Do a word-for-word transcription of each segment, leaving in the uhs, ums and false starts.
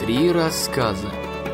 Три рассказа.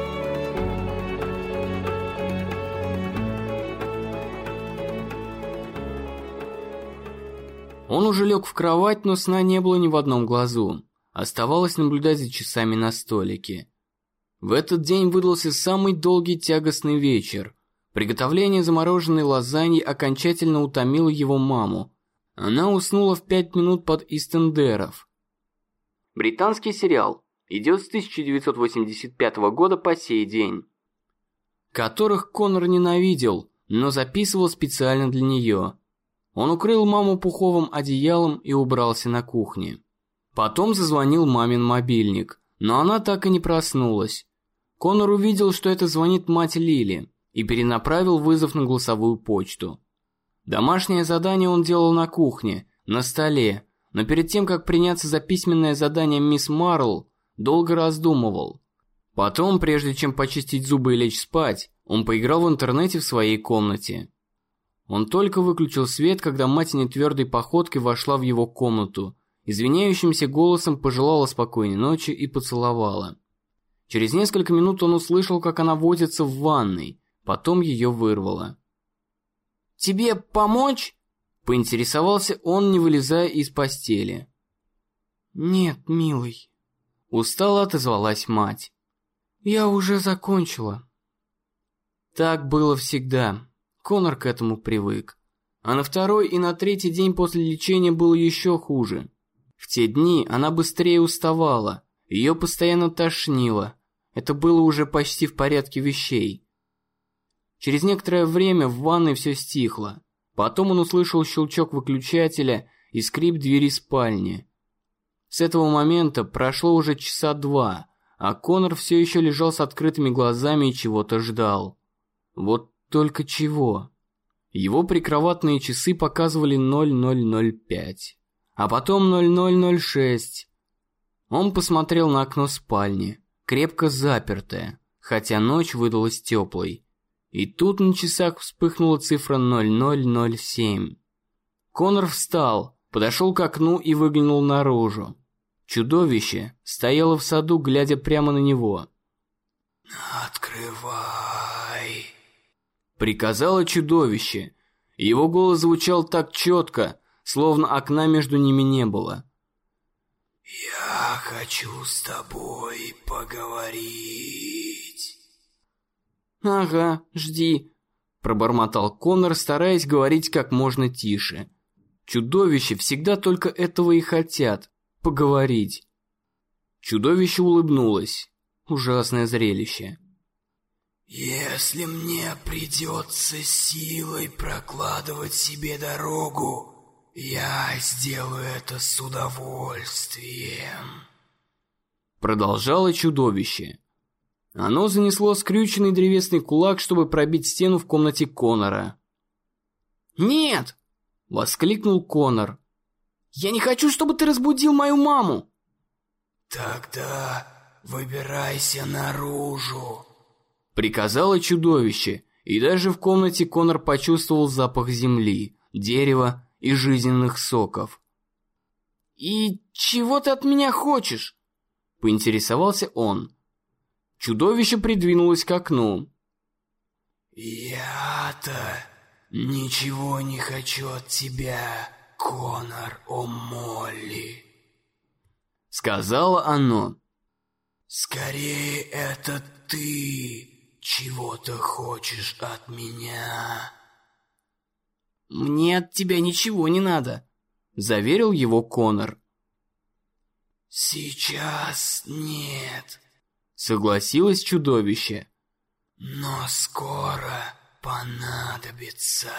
Он уже лег в кровать, но сна не было ни в одном глазу. Оставалось наблюдать за часами на столике. В этот день выдался самый долгий тягостный вечер. Приготовление замороженной лазаньи окончательно утомило его маму. Она уснула в пять минут под «Истендеров». Британский сериал идет с тысяча девятьсот восемьдесят пятого года по сей день, которых Конор ненавидел, но записывал специально для нее. Он укрыл маму пуховым одеялом и убрался на кухне. Потом зазвонил мамин мобильник, но она так и не проснулась. Конор увидел, что это звонит мать Лили, и перенаправил вызов на голосовую почту. Домашнее задание он делал на кухне, на столе, но перед тем, как приняться за письменное задание мисс Марл, долго раздумывал. Потом, прежде чем почистить зубы и лечь спать, он поиграл в интернете в своей комнате. Он только выключил свет, когда мать нетвердой походкой вошла в его комнату, извиняющимся голосом пожелала спокойной ночи и поцеловала. Через несколько минут он услышал, как она возится в ванной, потом ее вырвало. «Тебе помочь?» – поинтересовался он, не вылезая из постели. «Нет, милый», – устало отозвалась мать. «Я уже закончила». Так было всегда. Конор к этому привык. А на второй и на третий день после лечения было еще хуже. В те дни она быстрее уставала, ее постоянно тошнило. Это было уже почти в порядке вещей. Через некоторое время в ванной все стихло. Потом он услышал щелчок выключателя и скрип двери спальни. С этого момента прошло уже часа два, а Конор все еще лежал с открытыми глазами и чего-то ждал. Вот только чего? Его прикроватные часы показывали ноль ноль ноль пять, а потом ноль ноль ноль шесть. Он посмотрел на окно спальни, крепко запертое, хотя ночь выдалась теплой. И тут на часах вспыхнула цифра ноль ноль ноль семь. Конор встал, подошел к окну и выглянул наружу. Чудовище стояло в саду, глядя прямо на него. «Открывай!» Приказало чудовище. Его голос звучал так четко, словно окна между ними не было. «Я хочу с тобой поговорить». «Ага, жди», – пробормотал Конор, стараясь говорить как можно тише. Чудовища всегда только этого и хотят – поговорить. Чудовище улыбнулось. Ужасное зрелище. «Если мне придется силой прокладывать себе дорогу, я сделаю это с удовольствием», – продолжало чудовище. Оно занесло скрюченный древесный кулак, чтобы пробить стену в комнате Конора. «Нет!» – воскликнул Конор. «Я не хочу, чтобы ты разбудил мою маму!» «Тогда выбирайся наружу», – приказало чудовище, и даже в комнате Конор почувствовал запах земли, дерева и жизненных соков. «И чего ты от меня хочешь?» – поинтересовался он. Чудовище придвинулось к окну. «Я-то ничего не хочу от тебя, Конор О'Молли», — сказала оно. «Скорее это ты чего-то хочешь от меня». «Мне от тебя ничего не надо», — заверил его Конор. «Сейчас нет», — согласилось чудовище. «Но скоро понадобится».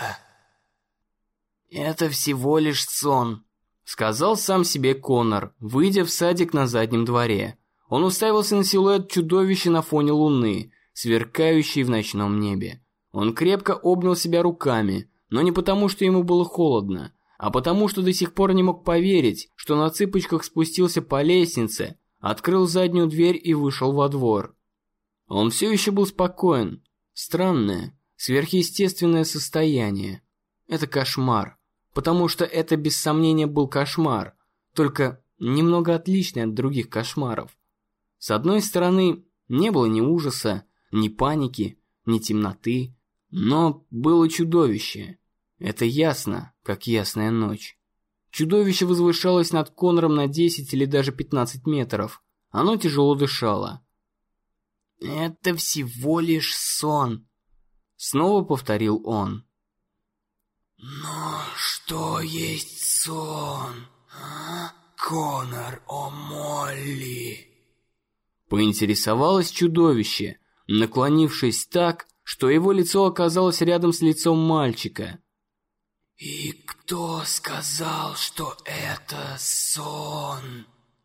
«Это всего лишь сон», — сказал сам себе Конор, выйдя в садик на заднем дворе. Он уставился на силуэт чудовища на фоне луны, сверкающей в ночном небе. Он крепко обнял себя руками, но не потому, что ему было холодно, а потому, что до сих пор не мог поверить, что на цыпочках спустился по лестнице, открыл заднюю дверь и вышел во двор. Он все еще был спокоен. Странное, сверхъестественное состояние. Это кошмар, потому что это без сомнения был кошмар, только немного отличный от других кошмаров. С одной стороны, не было ни ужаса, ни паники, ни темноты, но было чудовище. Это ясно, как ясная ночь. Чудовище возвышалось над Конором на десять или даже пятнадцать метров. Оно тяжело дышало. «Это всего лишь сон», — снова повторил он. Но что есть сон, а, Конор О'Молли? Поинтересовалось чудовище, наклонившись так, что его лицо оказалось рядом с лицом мальчика. И кто сказал, что это сон?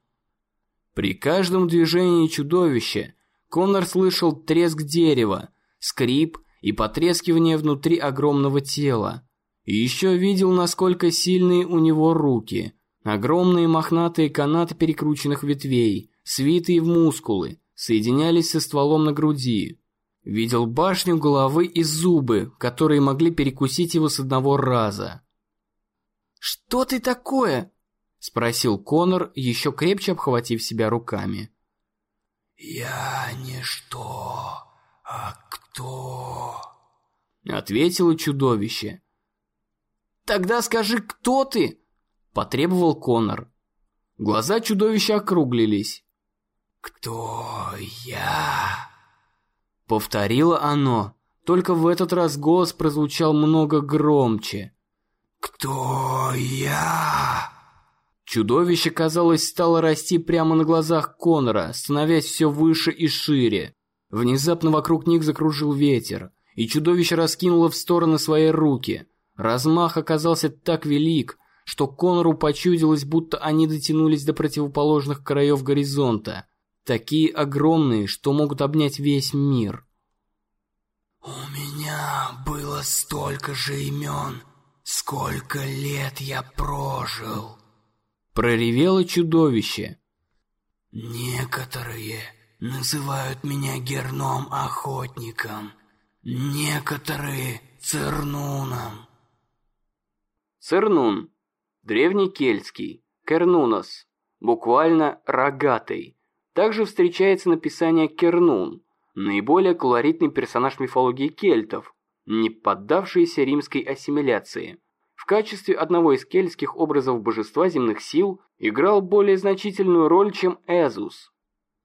При каждом движении чудовища Конор слышал треск дерева, скрип и потрескивание внутри огромного тела. И еще видел, насколько сильные у него руки. Огромные мохнатые канаты перекрученных ветвей, свитые в мускулы, соединялись со стволом на груди. Видел башню головы и зубы, которые могли перекусить его с одного раза. «Что ты такое?» — спросил Конор, еще крепче обхватив себя руками. «Я не что, а кто?» — ответило чудовище. «Тогда скажи, кто ты?» — потребовал Конор. Глаза чудовища округлились. «Кто я?» — повторило оно, только в этот раз голос прозвучал много громче. «Кто я?» Чудовище, казалось, стало расти прямо на глазах Конора, становясь все выше и шире. Внезапно вокруг них закружил ветер, и чудовище раскинуло в стороны свои руки. Размах оказался так велик, что Конору почудилось, будто они дотянулись до противоположных краев горизонта, такие огромные, что могут обнять весь мир. «У меня было столько же имен, сколько лет я прожил», — проревело чудовище. «Некоторые называют меня Герном-охотником, некоторые — Цернуном». Цернун. Древнекельтский. Кернунос. Буквально «рогатый». Также встречается написание Кернун, наиболее колоритный персонаж мифологии кельтов, не поддавшийся римской ассимиляции. В качестве одного из кельтских образов божества земных сил играл более значительную роль, чем Эзус.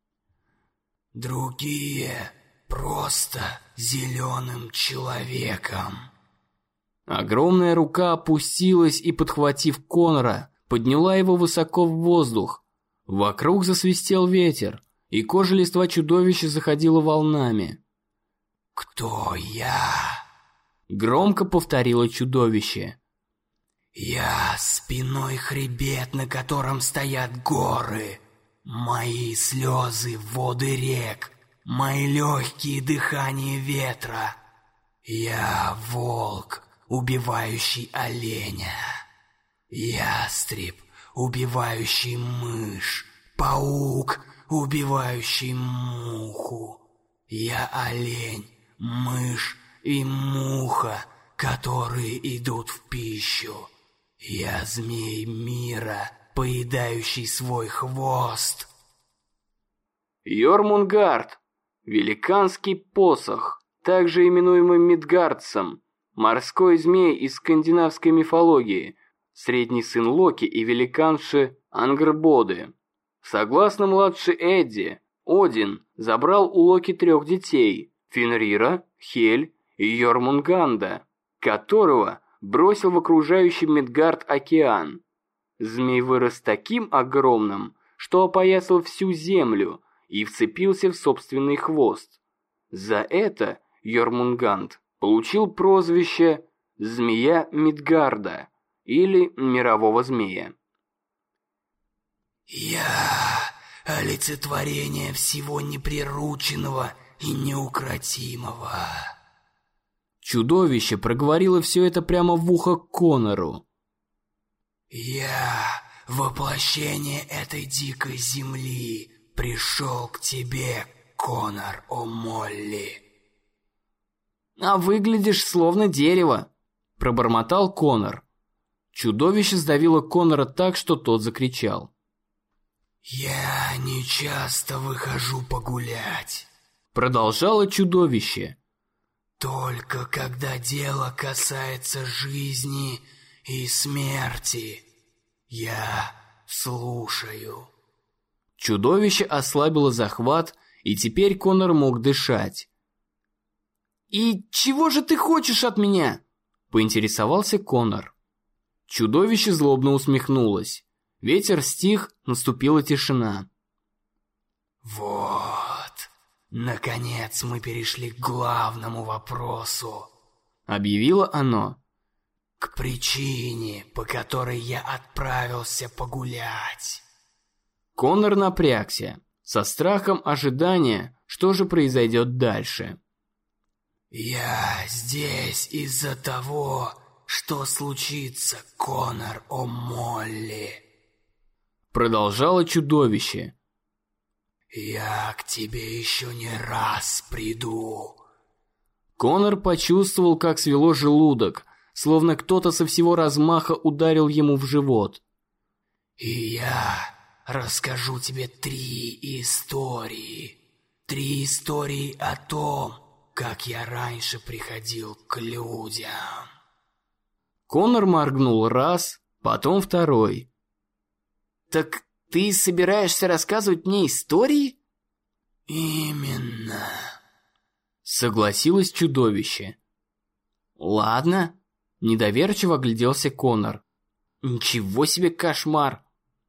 «Другие просто зеленым человеком». Огромная рука опустилась и, подхватив Конора, подняла его высоко в воздух. Вокруг засвистел ветер, и кожа листва чудовища заходила волнами. «Кто я?» — громко повторило чудовище. «Я спиной хребет, на котором стоят горы. Мои слезы — воды рек, мои легкие — дыхание ветра. Я волк, убивающий оленя. Ястреб, убивающий мышь. Паук, убивающий муху. Я олень, мышь и муха, которые идут в пищу. Я змей мира, поедающий свой хвост». Йормунгард. Великанский посох, также именуемый Мидгардсом. Морской змей из скандинавской мифологии, средний сын Локи и великанши Ангрбоды. Согласно младшей Эдди, Один забрал у Локи трех детей – Фенрира, Хель и Йормунганда, которого бросил в окружающий Мидгард океан. Змей вырос таким огромным, что опоясал всю землю и вцепился в собственный хвост. За это Йормунганд получил прозвище «Змея Мидгарда» или «Мирового змея». «Я — олицетворение всего неприрученного и неукротимого». Чудовище проговорило все это прямо в ухо Конору. «Я — воплощение этой дикой земли, пришел к тебе, Конор О'Молли». «А выглядишь словно дерево», — пробормотал Конор. Чудовище сдавило Конора так, что тот закричал. «Я не часто выхожу погулять», — продолжало чудовище. «только когда дело касается жизни и смерти. Я слушаю». Чудовище ослабило захват, и теперь Конор мог дышать. «И чего же ты хочешь от меня?» — поинтересовался Конор. Чудовище злобно усмехнулось. Ветер стих, наступила тишина. «Вот, наконец мы перешли к главному вопросу», — объявило оно. «К причине, по которой я отправился погулять». Конор напрягся, со страхом ожидания, что же произойдет дальше. «Я здесь из-за того, что случится, Конор О'Молли», — продолжало чудовище. «Я к тебе еще не раз приду». Конор почувствовал, как свело желудок, словно кто-то со всего размаха ударил ему в живот. «И я расскажу тебе три истории. Три истории о том, как я раньше приходил к людям». Конор моргнул раз, потом второй. «Так ты собираешься рассказывать мне истории?» «Именно», — согласилось чудовище. «Ладно», — недоверчиво огляделся Конор. «Ничего себе кошмар!»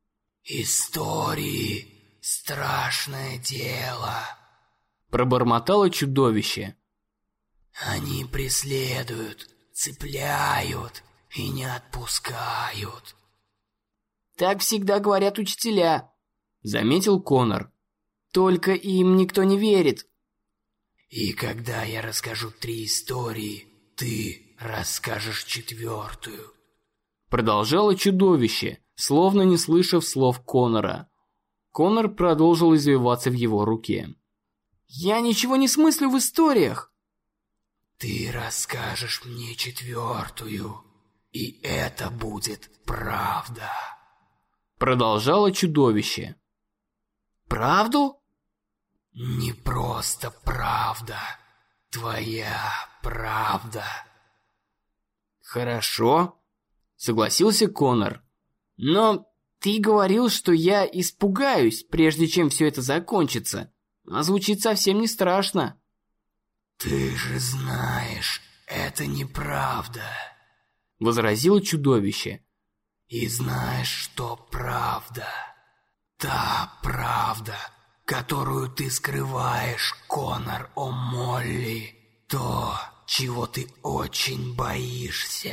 «Истории — страшное дело», — пробормотало чудовище. «Они преследуют, цепляют и не отпускают». «Так всегда говорят учителя», — заметил Конор. «Только им никто не верит». «И когда я расскажу три истории, ты расскажешь четвертую», — продолжало чудовище, словно не слышав слов Конора. Конор продолжил извиваться в его руке. «Я ничего не смыслю в историях!» «Ты расскажешь мне четвертую, и это будет правда», — продолжало чудовище. «Правду?» «Не просто правда, твоя правда». «Хорошо», — согласился Конор. «Но ты говорил, что я испугаюсь, прежде чем все это закончится. А звучит совсем не страшно». «Ты же знаешь, это неправда», — возразило чудовище. «И знаешь, что правда? Та правда, которую ты скрываешь, Конор О'Молли. То, чего ты очень боишься».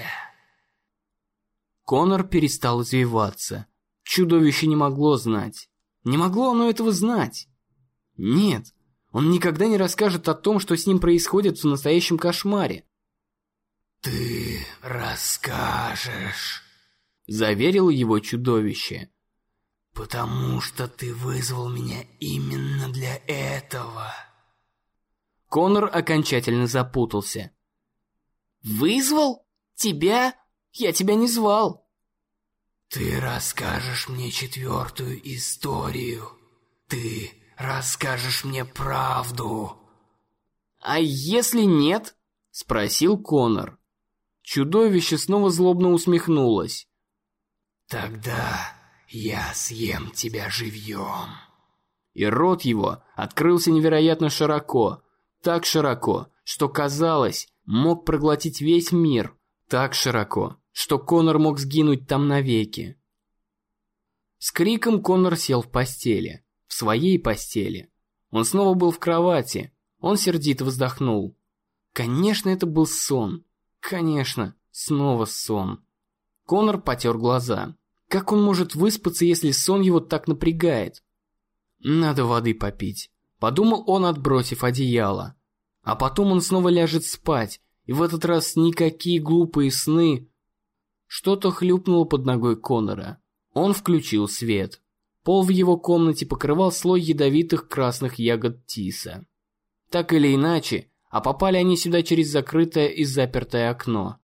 Конор перестал извиваться. Чудовище не могло знать. Не могло оно этого знать. Нет, он никогда не расскажет о том, что с ним происходит в настоящем кошмаре. «Ты расскажешь», — заверило его чудовище. «Потому что ты вызвал меня именно для этого». Конор окончательно запутался. «Вызвал? Тебя? Я тебя не звал». «Ты расскажешь мне четвертую историю. Ты расскажешь мне правду». «А если нет?» — спросил Конор. Чудовище снова злобно усмехнулось. «Тогда я съем тебя живьем». И рот его открылся невероятно широко. Так широко, что казалось, мог проглотить весь мир. Так широко, что Конор мог сгинуть там навеки. С криком Конор сел в постели. В своей постели. Он снова был в кровати. Он сердито вздохнул. Конечно, это был сон. Конечно, снова сон. Конор потер глаза. Как он может выспаться, если сон его так напрягает? Надо воды попить, подумал он, отбросив одеяло. А потом он снова ляжет спать, и в этот раз никакие глупые сны. Что-то хлюпнуло под ногой Конора. Он включил свет. Пол в его комнате покрывал слой ядовитых красных ягод тиса. Так или иначе, а попали они сюда через закрытое и запертое окно.